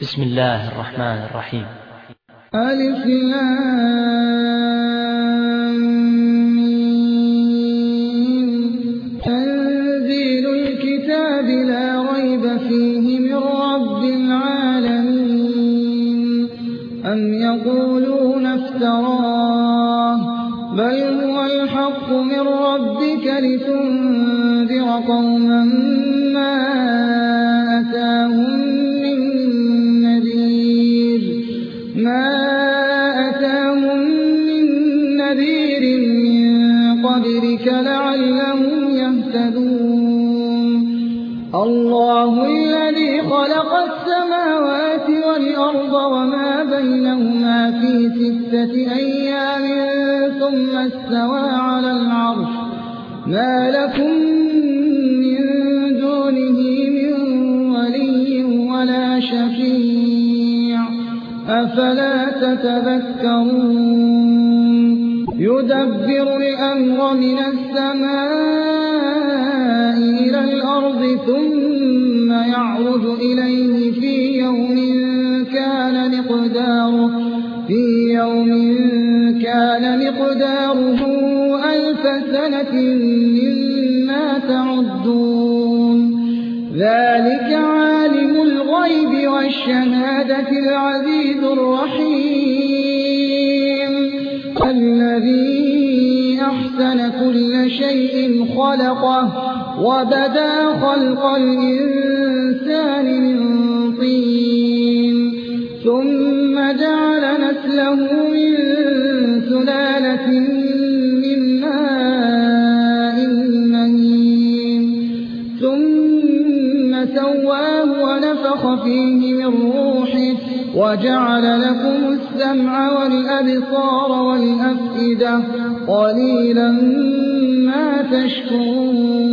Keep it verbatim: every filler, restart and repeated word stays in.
بسم الله الرحمن الرحيم. ألف لام تنزيل الكتاب لا ريب فيه من رب العالمين. أم يقولون افتراه بل هو الحق من ربك لتنذر قوما ما أتاهم من نذير ما أتاهم من نذير من قبلك لعلهم يهتدون. الله الذي خلق السماوات والأرض وما بينهما في ستة أيام ثم استوى على العرش ما لكم من دونه من ولي ولا شفيع أفلا تتذكرون. يدبر الأمر من السماء إلى الأرض ثم يعرج إليه في يوم كان مقداره في يوم كان مقداره ألف سنة مما تعدون. ذلك عالم الغيب والشهادة العزيز الرحيم الذي أحسن كل شيء خلقه وبدأ خلق الإنسان من طين ثم جعل نسله من سلالة من ماء مهين ثم سواه ونفخ فيه من روحه وجعل لكم السمع والأبصار والأفئدة قليلا ما تشكرون.